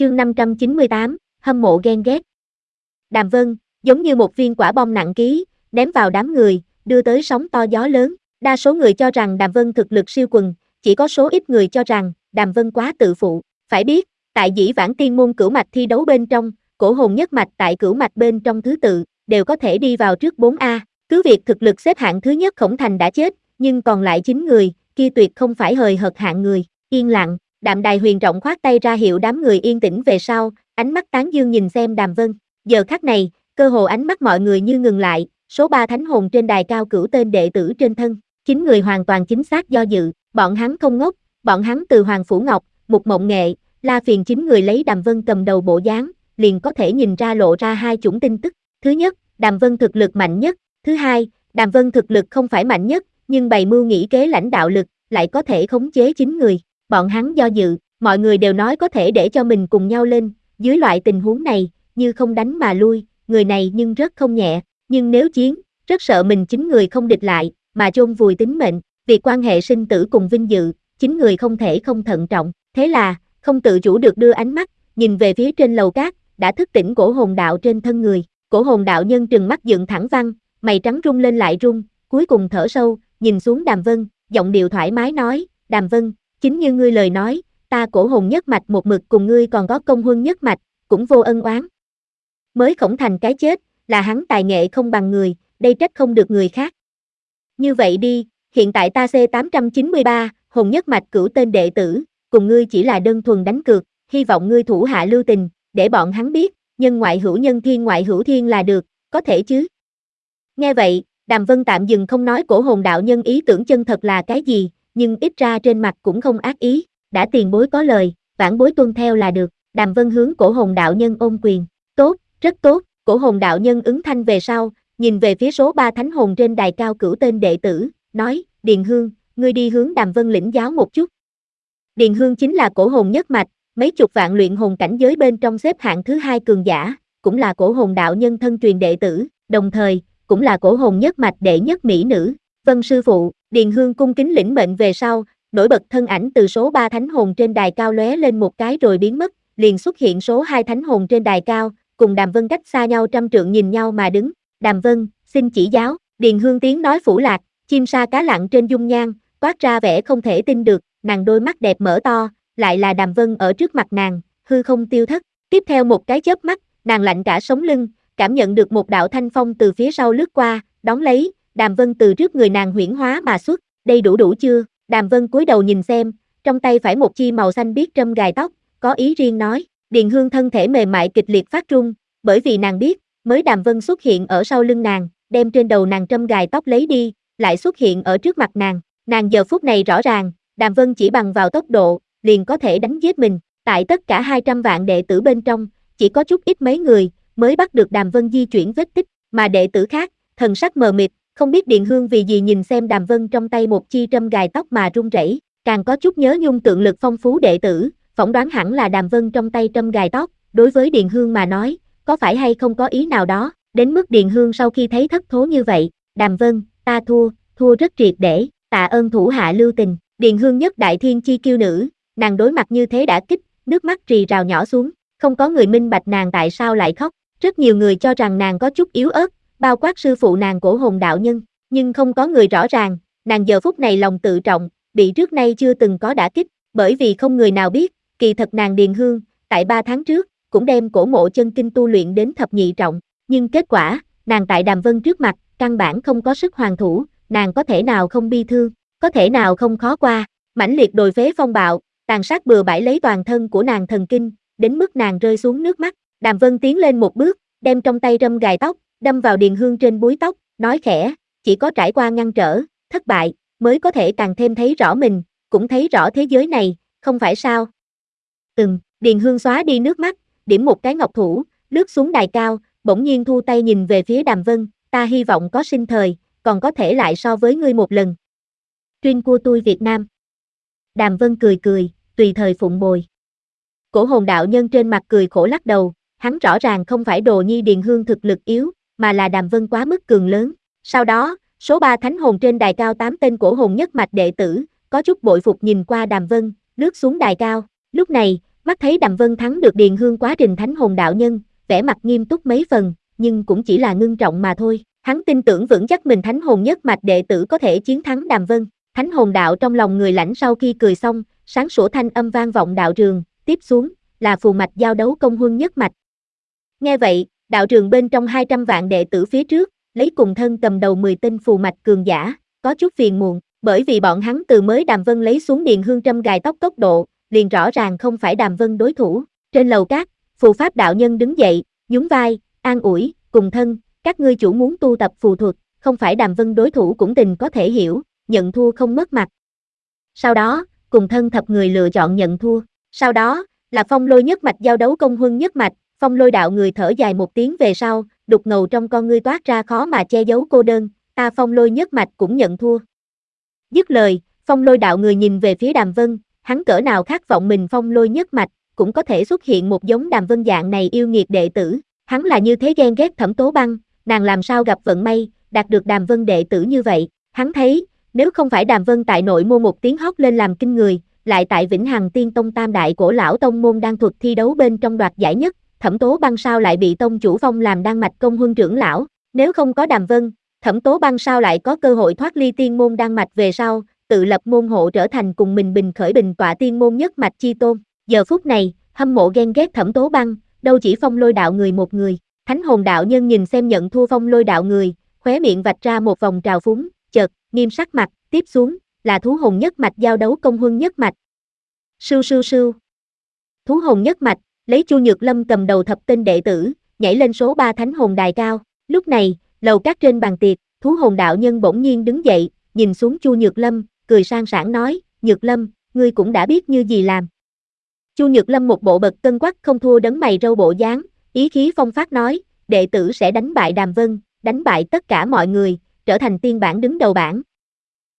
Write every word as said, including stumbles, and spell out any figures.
Chương năm trăm chín mươi tám, hâm mộ ghen ghét. Đàm Vân, giống như một viên quả bom nặng ký, ném vào đám người, đưa tới sóng to gió lớn. Đa số người cho rằng Đàm Vân thực lực siêu quần, chỉ có số ít người cho rằng Đàm Vân quá tự phụ. Phải biết, tại dĩ vãng tiên môn cửu mạch thi đấu bên trong, cổ hồn nhất mạch tại cửu mạch bên trong thứ tự, đều có thể đi vào trước bốn A. Cứ việc thực lực xếp hạng thứ nhất Khổng Thành đã chết, nhưng còn lại chín người, kia tuyệt không phải hời hợt hạng người. Yên lặng, Đạm Đài Huyền rộng khoát tay ra hiệu đám người yên tĩnh về sau, ánh mắt tán dương nhìn xem Đàm Vân. Giờ khắc này, cơ hồ ánh mắt mọi người như ngừng lại, số ba thánh hồn trên đài cao cửu tên đệ tử trên thân, chín người hoàn toàn chính xác do dự, bọn hắn không ngốc, bọn hắn từ Hoàng Phủ Ngọc, Mục Mộng Nghệ, La Phiền chín người lấy Đàm Vân cầm đầu bộ dáng, liền có thể nhìn ra lộ ra hai chủng tin tức. Thứ nhất, Đàm Vân thực lực mạnh nhất, thứ hai, Đàm Vân thực lực không phải mạnh nhất, nhưng bày mưu nghĩ kế lãnh đạo lực, lại có thể khống chế chín người. Bọn hắn do dự, mọi người đều nói có thể để cho mình cùng nhau lên, dưới loại tình huống này, như không đánh mà lui, người này nhưng rất không nhẹ, nhưng nếu chiến, rất sợ mình chín người không địch lại, mà chôn vùi tính mệnh, việc quan hệ sinh tử cùng vinh dự, chín người không thể không thận trọng, thế là, không tự chủ được đưa ánh mắt, nhìn về phía trên lầu cát, đã thức tỉnh cổ hồn đạo trên thân người, cổ hồn đạo nhân trừng mắt dựng thẳng văng, mày trắng rung lên lại rung, cuối cùng thở sâu, nhìn xuống Đàm Vân, giọng điệu thoải mái nói, Đàm Vân, chính như ngươi lời nói, ta cổ hồn nhất mạch một mực cùng ngươi còn có công huân nhất mạch, cũng vô ân oán. Mới Khổng Thành cái chết, là hắn tài nghệ không bằng người, đây trách không được người khác. Như vậy đi, hiện tại ta C tám trăm chín mươi ba, hồn nhất mạch cửu tên đệ tử, cùng ngươi chỉ là đơn thuần đánh cược, hy vọng ngươi thủ hạ lưu tình, để bọn hắn biết, nhân ngoại hữu nhân thiên ngoại hữu thiên là được, có thể chứ. Nghe vậy, Đàm Vân tạm dừng không nói cổ hồn đạo nhân ý tưởng chân thật là cái gì, nhưng ít ra trên mặt cũng không ác ý, đã tiền bối có lời, vãn bối tuân theo là được. Đàm Vân hướng cổ hồn đạo nhân ôm quyền, tốt, rất tốt, cổ hồn đạo nhân ứng thanh về sau, nhìn về phía số ba thánh hồn trên đài cao cửu tên đệ tử, nói, Điền Hương, ngươi đi hướng Đàm Vân lĩnh giáo một chút. Điền Hương chính là cổ hồn nhất mạch, mấy chục vạn luyện hồn cảnh giới bên trong xếp hạng thứ hai cường giả, cũng là cổ hồn đạo nhân thân truyền đệ tử, đồng thời, cũng là cổ hồn nhất mạch đệ nhất mỹ nữ. Vân sư phụ, Điền Hương cung kính lĩnh mệnh về sau, nổi bật thân ảnh từ số ba thánh hồn trên đài cao lóe lên một cái rồi biến mất, liền xuất hiện số hai thánh hồn trên đài cao, cùng Đàm Vân cách xa nhau trăm trượng nhìn nhau mà đứng. Đàm Vân, xin chỉ giáo. Điền Hương tiếng nói phủ lạc, chim sa cá lặng trên dung nhan, toát ra vẻ không thể tin được, nàng đôi mắt đẹp mở to, lại là Đàm Vân ở trước mặt nàng, hư không tiêu thất. Tiếp theo một cái chớp mắt, nàng lạnh cả sống lưng, cảm nhận được một đạo thanh phong từ phía sau lướt qua, đón lấy, Đàm Vân từ trước người nàng huyễn hóa mà xuất, đây đủ đủ chưa? Đàm Vân cúi đầu nhìn xem, trong tay phải một chi màu xanh biếc trâm gài tóc, có ý riêng nói. Điền Hương thân thể mềm mại kịch liệt phát run, bởi vì nàng biết, mới Đàm Vân xuất hiện ở sau lưng nàng, đem trên đầu nàng trâm gài tóc lấy đi, lại xuất hiện ở trước mặt nàng. Nàng giờ phút này rõ ràng, Đàm Vân chỉ bằng vào tốc độ, liền có thể đánh giết mình. Tại tất cả hai trăm vạn đệ tử bên trong, chỉ có chút ít mấy người mới bắt được Đàm Vân di chuyển vết tích, mà đệ tử khác, thần sắc mờ mịt, không biết Điền Hương vì gì nhìn xem Đàm Vân trong tay một chi trâm gài tóc mà run rẩy, càng có chút nhớ nhung tượng lực phong phú đệ tử, phỏng đoán hẳn là Đàm Vân trong tay trâm gài tóc, đối với Điền Hương mà nói, có phải hay không có ý nào đó, đến mức Điền Hương sau khi thấy thất thố như vậy, Đàm Vân, ta thua, thua rất triệt để, tạ ơn thủ hạ lưu tình. Điền Hương nhất đại thiên chi kiêu nữ, nàng đối mặt như thế đã kích, nước mắt rì rào nhỏ xuống, không có người minh bạch nàng tại sao lại khóc, rất nhiều người cho rằng nàng có chút yếu ớt, bao quát sư phụ nàng cổ hồn đạo nhân, nhưng không có người rõ ràng, nàng giờ phút này lòng tự trọng, bị trước nay chưa từng có đả kích, bởi vì không người nào biết, kỳ thật nàng Điền Hương, tại ba tháng trước, cũng đem cổ mộ chân kinh tu luyện đến thập nhị trọng, nhưng kết quả, nàng tại Đàm Vân trước mặt, căn bản không có sức hoàn thủ, nàng có thể nào không bi thương, có thể nào không khó qua, mãnh liệt đồi phế phong bạo, tàn sát bừa bãi lấy toàn thân của nàng thần kinh, đến mức nàng rơi xuống nước mắt. Đàm Vân tiến lên một bước, đem trong tay râm gài tóc, đâm vào Điền Hương trên búi tóc, nói khẽ, chỉ có trải qua ngăn trở, thất bại, mới có thể càng thêm thấy rõ mình, cũng thấy rõ thế giới này, không phải sao? Ừm, Điền Hương xóa đi nước mắt, điểm một cái ngọc thủ, lướt xuống đài cao, bỗng nhiên thu tay nhìn về phía Đàm Vân, ta hy vọng có sinh thời, còn có thể lại so với ngươi một lần. Truyện của tôi Việt Nam. Đàm Vân cười cười, tùy thời phụng bồi. Cổ hồn đạo nhân trên mặt cười khổ lắc đầu, hắn rõ ràng không phải đồ nhi Điền Hương thực lực yếu, mà là Đàm Vân quá mức cường lớn. Sau đó, số ba thánh hồn trên đài cao tám tên cổ hồn nhất mạch đệ tử, có chút bội phục nhìn qua Đàm Vân, lướt xuống đài cao. Lúc này, Mắt thấy Đàm Vân thắng được Điền Hương quá trình thánh hồn đạo nhân, vẻ mặt nghiêm túc mấy phần, nhưng cũng chỉ là ngưng trọng mà thôi. Hắn tin tưởng vững chắc mình thánh hồn nhất mạch đệ tử có thể chiến thắng Đàm Vân. Thánh hồn đạo trong lòng người lãnh sau khi cười xong, sáng sủa thanh âm vang vọng đạo trường, tiếp xuống là phù mạch giao đấu công huân nhất mạch. Nghe vậy, đạo trường bên trong hai trăm vạn đệ tử phía trước, lấy cùng thân cầm đầu mười tên phù mạch cường giả, có chút phiền muộn, bởi vì bọn hắn từ mới Đàm Vân lấy xuống Điền Hương châm gài tóc tốc độ, liền rõ ràng không phải Đàm Vân đối thủ. Trên lầu cát, phù pháp đạo nhân đứng dậy, nhún vai, an ủi, cùng thân, các ngươi chủ muốn tu tập phù thuật, không phải Đàm Vân đối thủ cũng tình có thể hiểu, nhận thua không mất mặt. Sau đó, cùng thân thập người lựa chọn nhận thua. Sau đó, là phong lôi nhất mạch giao đấu công huân nhất mạch, phong lôi đạo người thở dài một tiếng về sau, đục ngầu trong con ngươi toát ra khó mà che giấu cô đơn, ta phong lôi nhất mạch cũng nhận thua. Dứt lời, phong lôi đạo người nhìn về phía Đàm Vân, hắn cỡ nào khát vọng mình phong lôi nhất mạch, cũng có thể xuất hiện một giống Đàm Vân dạng này yêu nghiệt đệ tử, hắn là như thế ghen ghét Thẩm Tố Băng, nàng làm sao gặp vận may, đạt được Đàm Vân đệ tử như vậy, hắn thấy, nếu không phải Đàm Vân tại nội môn một tiếng hót lên làm kinh người, lại tại Vĩnh Hằng Tiên Tông tam đại cổ lão tông môn đan thuật thi đấu bên trong đoạt giải nhất, Thẩm Tố Băng sao lại bị tông chủ phong làm đan mạch công huân trưởng lão, nếu không có Đàm Vân, Thẩm Tố Băng sao lại có cơ hội thoát ly tiên môn đan mạch về sau, tự lập môn hộ trở thành cùng mình bình khởi bình tọa tiên môn nhất mạch chi tôn. Giờ phút này, hâm mộ ghen ghét Thẩm Tố Băng, đâu chỉ phong lôi đạo người một người, thánh hồn đạo nhân nhìn xem nhận thua phong lôi đạo người, khóe miệng vạch ra một vòng trào phúng, chợt, nghiêm sắc mặt, tiếp xuống, là thú hồn nhất mạch giao đấu công huân nhất mạch. Sưu sưu sưu. Thú hồn nhất mạch, lấy Chu Nhược Lâm cầm đầu thập tinh đệ tử, nhảy lên số ba thánh hồn đài cao. Lúc này, lầu các trên bàn tiệc, thú hồn đạo nhân bỗng nhiên đứng dậy, nhìn xuống Chu Nhược Lâm, cười sang sảng nói, Nhược Lâm, ngươi cũng đã biết như gì làm. Chu Nhược Lâm một bộ bật cân quắc không thua đấng mày râu bộ dáng, ý khí phong phát nói, đệ tử sẽ đánh bại Đàm Vân, đánh bại tất cả mọi người, trở thành tiên bản đứng đầu bảng.